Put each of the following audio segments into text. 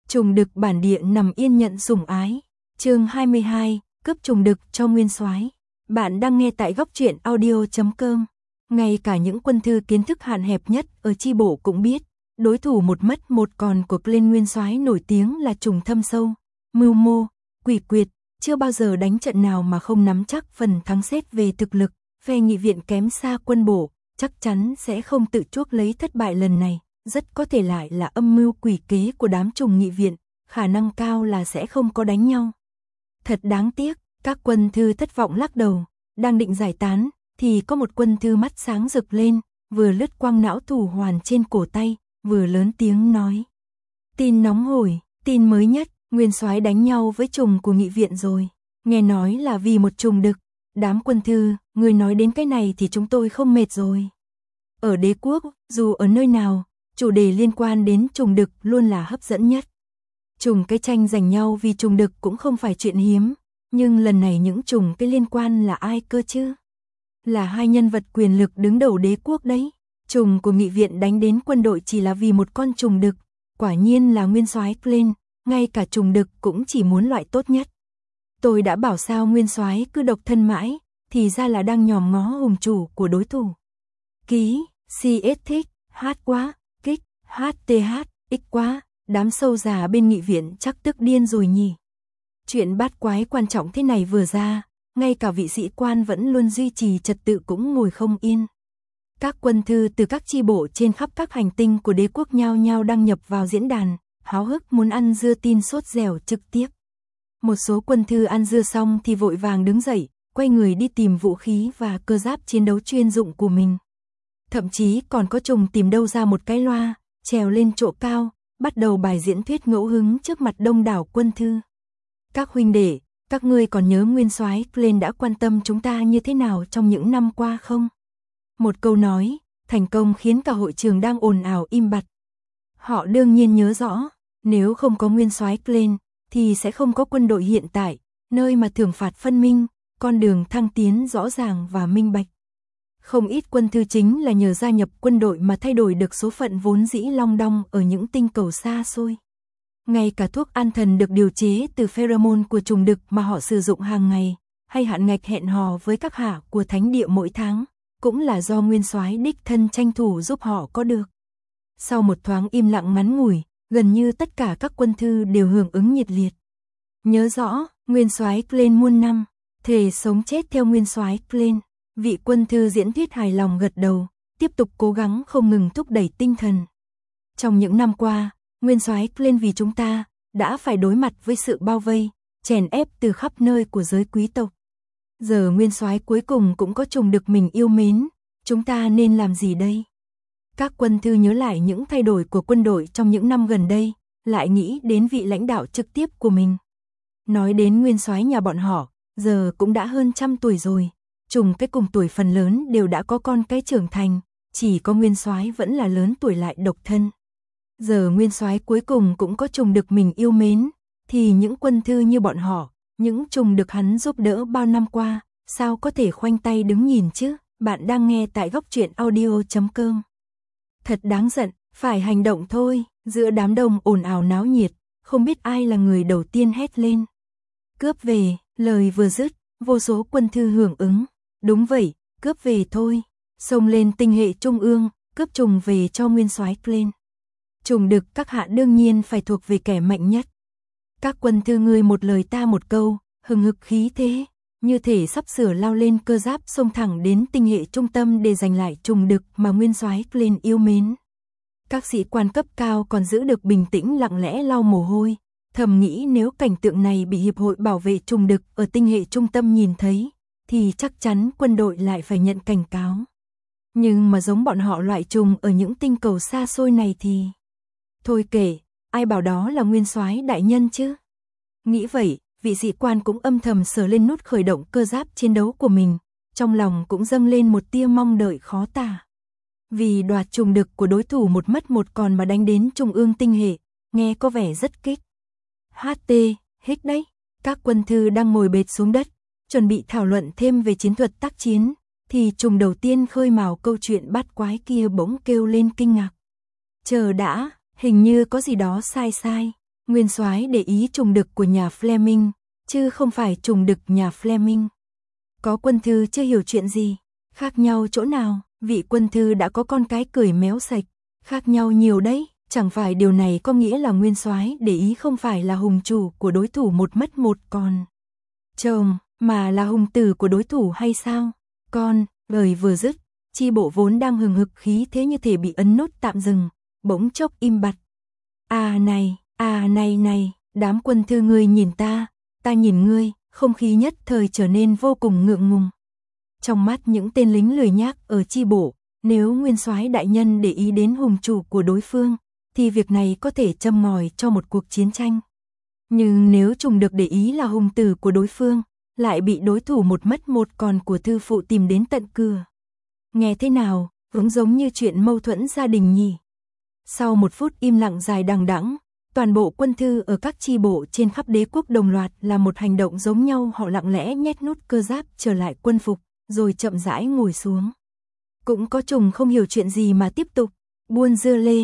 Trùng đực bản địa nằm yên nhận sủng ái. Chương 22, cướp trùng đực cho nguyên soái. Bạn đang nghe tại góc truyện audio.com. Ngay cả những quân thư kiến thức hạn hẹp nhất ở chi bộ cũng biết, đối thủ một mất một còn của lên nguyên soái nổi tiếng là trùng thâm sâu, mưu mô, quỷ quyệt, chưa bao giờ đánh trận nào mà không nắm chắc phần thắng xét về thực lực. Phe nghị viện kém xa quân bộ, chắc chắn sẽ không tự chuốc lấy thất bại lần này, rất có thể lại là âm mưu quỷ kế của đám trùng nghị viện, khả năng cao là sẽ không có đánh nhau. Thật đáng tiếc, các quân thư thất vọng lắc đầu, đang định giải tán, thì có một quân thư mắt sáng rực lên, vừa lướt quang não thủ hoàn trên cổ tay, vừa lớn tiếng nói. Tin nóng hổi, tin mới nhất, nguyên soái đánh nhau với trùng của nghị viện rồi, nghe nói là vì một trùng đực. Đám quân thư, người nói đến cái này thì chúng tôi không mệt rồi. Ở đế quốc, dù ở nơi nào, chủ đề liên quan đến trùng đực luôn là hấp dẫn nhất. Trùng cái tranh giành nhau vì trùng đực cũng không phải chuyện hiếm, nhưng lần này những trùng cái liên quan là ai cơ chứ? Là hai nhân vật quyền lực đứng đầu đế quốc đấy. Trùng của nghị viện đánh đến quân đội chỉ là vì một con trùng đực, quả nhiên là nguyên soái lên, ngay cả trùng đực cũng chỉ muốn loại tốt nhất. Tôi đã bảo sao nguyên soái cứ độc thân mãi, thì ra là đang nhòm ngó hùng chủ của đối thủ. Ký, CS thích, hát quá, kích, HTH, ích quá, đám sâu già bên nghị viện chắc tức điên rồi nhỉ. Chuyện bát quái quan trọng thế này vừa ra, ngay cả vị sĩ quan vẫn luôn duy trì trật tự cũng ngồi không yên. Các quân thư từ các chi bộ trên khắp các hành tinh của đế quốc nhao nhao đăng nhập vào diễn đàn, háo hức muốn ăn dưa tin sốt dẻo trực tiếp. Một số quân thư ăn dưa xong thì vội vàng đứng dậy, quay người đi tìm vũ khí và cơ giáp chiến đấu chuyên dụng của mình. Thậm chí còn có trùng tìm đâu ra một cái loa, trèo lên chỗ cao, bắt đầu bài diễn thuyết ngẫu hứng trước mặt đông đảo quân thư. Các huynh đệ, các ngươi còn nhớ nguyên soái lên đã quan tâm chúng ta như thế nào trong những năm qua không? Một câu nói, thành công khiến cả hội trường đang ồn ào im bặt. Họ đương nhiên nhớ rõ, nếu không có nguyên soái lên, thì sẽ không có quân đội hiện tại, nơi mà thưởng phạt phân minh, con đường thăng tiến rõ ràng và minh bạch. Không ít quân thư chính là nhờ gia nhập quân đội mà thay đổi được số phận vốn dĩ long đong ở những tinh cầu xa xôi. Ngay cả thuốc an thần được điều chế từ pheromone của trùng đực mà họ sử dụng hàng ngày, hay hạn ngạch hẹn hò với các hạ của thánh địa mỗi tháng, cũng là do nguyên soái đích thân tranh thủ giúp họ có được. Sau một thoáng im lặng ngắn ngủi, gần như tất cả các quân thư đều hưởng ứng nhiệt liệt. Nhớ rõ, nguyên soái lên muôn năm, thề sống chết theo nguyên soái lên. Vị quân thư diễn thuyết hài lòng gật đầu, tiếp tục cố gắng không ngừng thúc đẩy tinh thần. Trong những năm qua, nguyên soái lên vì chúng ta đã phải đối mặt với sự bao vây, chèn ép từ khắp nơi của giới quý tộc. Giờ nguyên soái cuối cùng cũng có trùng đực mình yêu mến, chúng ta nên làm gì đây? Các quân thư nhớ lại những thay đổi của quân đội trong những năm gần đây, lại nghĩ đến vị lãnh đạo trực tiếp của mình. Nói đến nguyên soái nhà bọn họ, giờ cũng đã hơn 100 tuổi rồi, trùng cái cùng tuổi phần lớn đều đã có con cái trưởng thành, chỉ có nguyên soái vẫn là lớn tuổi lại độc thân. Giờ nguyên soái cuối cùng cũng có trùng đực mình yêu mến, thì những quân thư như bọn họ, những trùng đực hắn giúp đỡ bao năm qua, sao có thể khoanh tay đứng nhìn chứ? Bạn đang nghe tại góc truyện audio.com. Thật đáng giận, phải hành động thôi. Giữa đám đông ồn ào náo nhiệt, không biết ai là người đầu tiên hét lên. Cướp về, lời vừa dứt, vô số quân thư hưởng ứng. Đúng vậy, cướp về thôi. Xông lên tinh hệ trung ương, cướp trùng về cho nguyên soái lên. Trùng đực các hạ đương nhiên phải thuộc về kẻ mạnh nhất. Các quân thư người một lời ta một câu, hừng hực khí thế, như thể sắp sửa lao lên cơ giáp xông thẳng đến tinh hệ trung tâm để giành lại trùng đực mà nguyên soái lên yêu mến. Các sĩ quan cấp cao còn giữ được bình tĩnh lặng lẽ lau mồ hôi, thầm nghĩ nếu cảnh tượng này bị Hiệp hội Bảo vệ trùng đực ở tinh hệ trung tâm nhìn thấy, thì chắc chắn quân đội lại phải nhận cảnh cáo. Nhưng mà giống bọn họ loại trùng ở những tinh cầu xa xôi này thì... Thôi kể, ai bảo đó là nguyên soái đại nhân chứ? Nghĩ vậy, vị sĩ quan cũng âm thầm sờ lên nút khởi động cơ giáp chiến đấu của mình, trong lòng cũng dâng lên một tia mong đợi khó tả. Vì đoạt trùng đực của đối thủ một mất một còn mà đánh đến trung ương tinh hệ, nghe có vẻ rất kích. HT, hích đấy, các quân thư đang ngồi bệt xuống đất, chuẩn bị thảo luận thêm về chiến thuật tác chiến, thì trùng đầu tiên khơi mào câu chuyện bát quái kia bỗng kêu lên kinh ngạc. Chờ đã, hình như có gì đó sai sai. Nguyên soái để ý trùng đực của nhà Fleming, chứ không phải trùng đực nhà Fleming. Có quân thư chưa hiểu chuyện gì, khác nhau chỗ nào, vị quân thư đã có con cái cười méo sạch, khác nhau nhiều đấy, chẳng phải điều này có nghĩa là nguyên soái để ý không phải là hùng chủ của đối thủ một mất một còn chồng, mà là hùng tử của đối thủ hay sao? Con, lời vừa dứt, chi bộ vốn đang hừng hực khí thế như thể bị ấn nút tạm dừng, bỗng chốc im bặt. Này, đám quân thư ngươi nhìn ta nhìn ngươi, không khí nhất thời trở nên vô cùng ngượng ngùng. Trong mắt những tên lính lười nhác ở chi bộ, nếu nguyên soái đại nhân để ý đến hùng chủ của đối phương, thì việc này có thể châm ngòi cho một cuộc chiến tranh. Nhưng nếu trùng được để ý là hùng tử của đối phương, lại bị đối thủ một mất một còn của thư phụ tìm đến tận cửa. Nghe thế nào, cũng giống như chuyện mâu thuẫn gia đình nhỉ. Sau một phút im lặng dài đằng đẵng, toàn bộ quân thư ở các chi bộ trên khắp đế quốc đồng loạt là một hành động giống nhau, họ lặng lẽ nhét nút cơ giáp trở lại quân phục, rồi chậm rãi ngồi xuống. Cũng có trùng không hiểu chuyện gì mà tiếp tục, buôn dưa lê,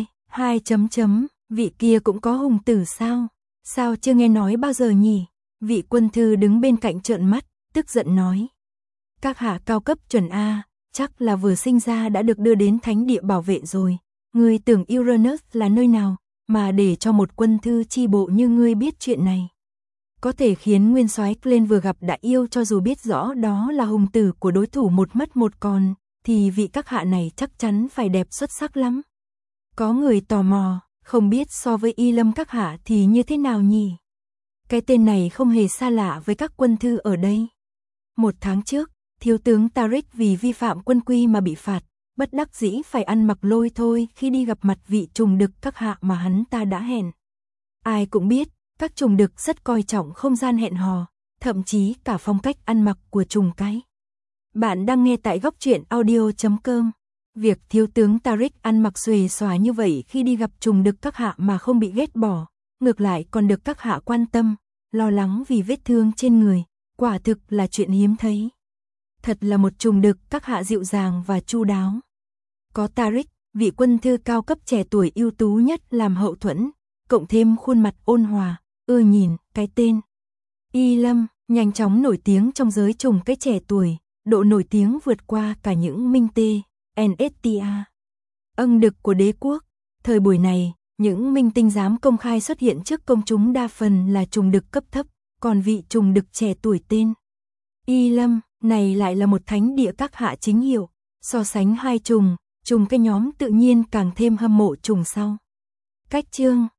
vị kia cũng có hùng tử sao? Sao chưa nghe nói bao giờ nhỉ? Vị quân thư đứng bên cạnh trợn mắt, tức giận nói. Các hạ cao cấp chuẩn A, chắc là vừa sinh ra đã được đưa đến thánh địa bảo vệ rồi. Ngươi tưởng Uranus là nơi nào, mà để cho một quân thư chi bộ như ngươi biết chuyện này. Có thể khiến nguyên soái lên vừa gặp đã yêu, cho dù biết rõ đó là hùng tử của đối thủ một mất một còn, thì vị các hạ này chắc chắn phải đẹp xuất sắc lắm. Có người tò mò, không biết so với Y Lâm các hạ thì như thế nào nhỉ? Cái tên này không hề xa lạ với các quân thư ở đây. 1 tháng trước, thiếu tướng Tariq vì vi phạm quân quy mà bị phạt, bất đắc dĩ phải ăn mặc lôi thôi khi đi gặp mặt vị trùng đực các hạ mà hắn ta đã hẹn. Ai cũng biết, các trùng đực rất coi trọng không gian hẹn hò, thậm chí cả phong cách ăn mặc của trùng cái. Bạn đang nghe tại góc truyện audio.com. Việc thiếu tướng Tariq ăn mặc xuề xòa như vậy khi đi gặp trùng đực các hạ mà không bị ghét bỏ, ngược lại còn được các hạ quan tâm, lo lắng vì vết thương trên người, quả thực là chuyện hiếm thấy. Thật là một trùng đực các hạ dịu dàng và chu đáo. Có Tariq, vị quân thư cao cấp trẻ tuổi ưu tú nhất làm hậu thuẫn, cộng thêm khuôn mặt ôn hòa, ưa nhìn, cái tên Y Lâm nhanh chóng nổi tiếng trong giới trùng cái trẻ tuổi, độ nổi tiếng vượt qua cả những minh tê, NSTA, âng đực của đế quốc. Thời buổi này, những minh tinh dám công khai xuất hiện trước công chúng đa phần là trùng đực cấp thấp, còn vị trùng đực trẻ tuổi tên Y Lâm này lại là một thánh địa các hạ chính hiệu. So sánh hai trùng cái nhóm tự nhiên càng thêm hâm mộ trùng sau. Cách chương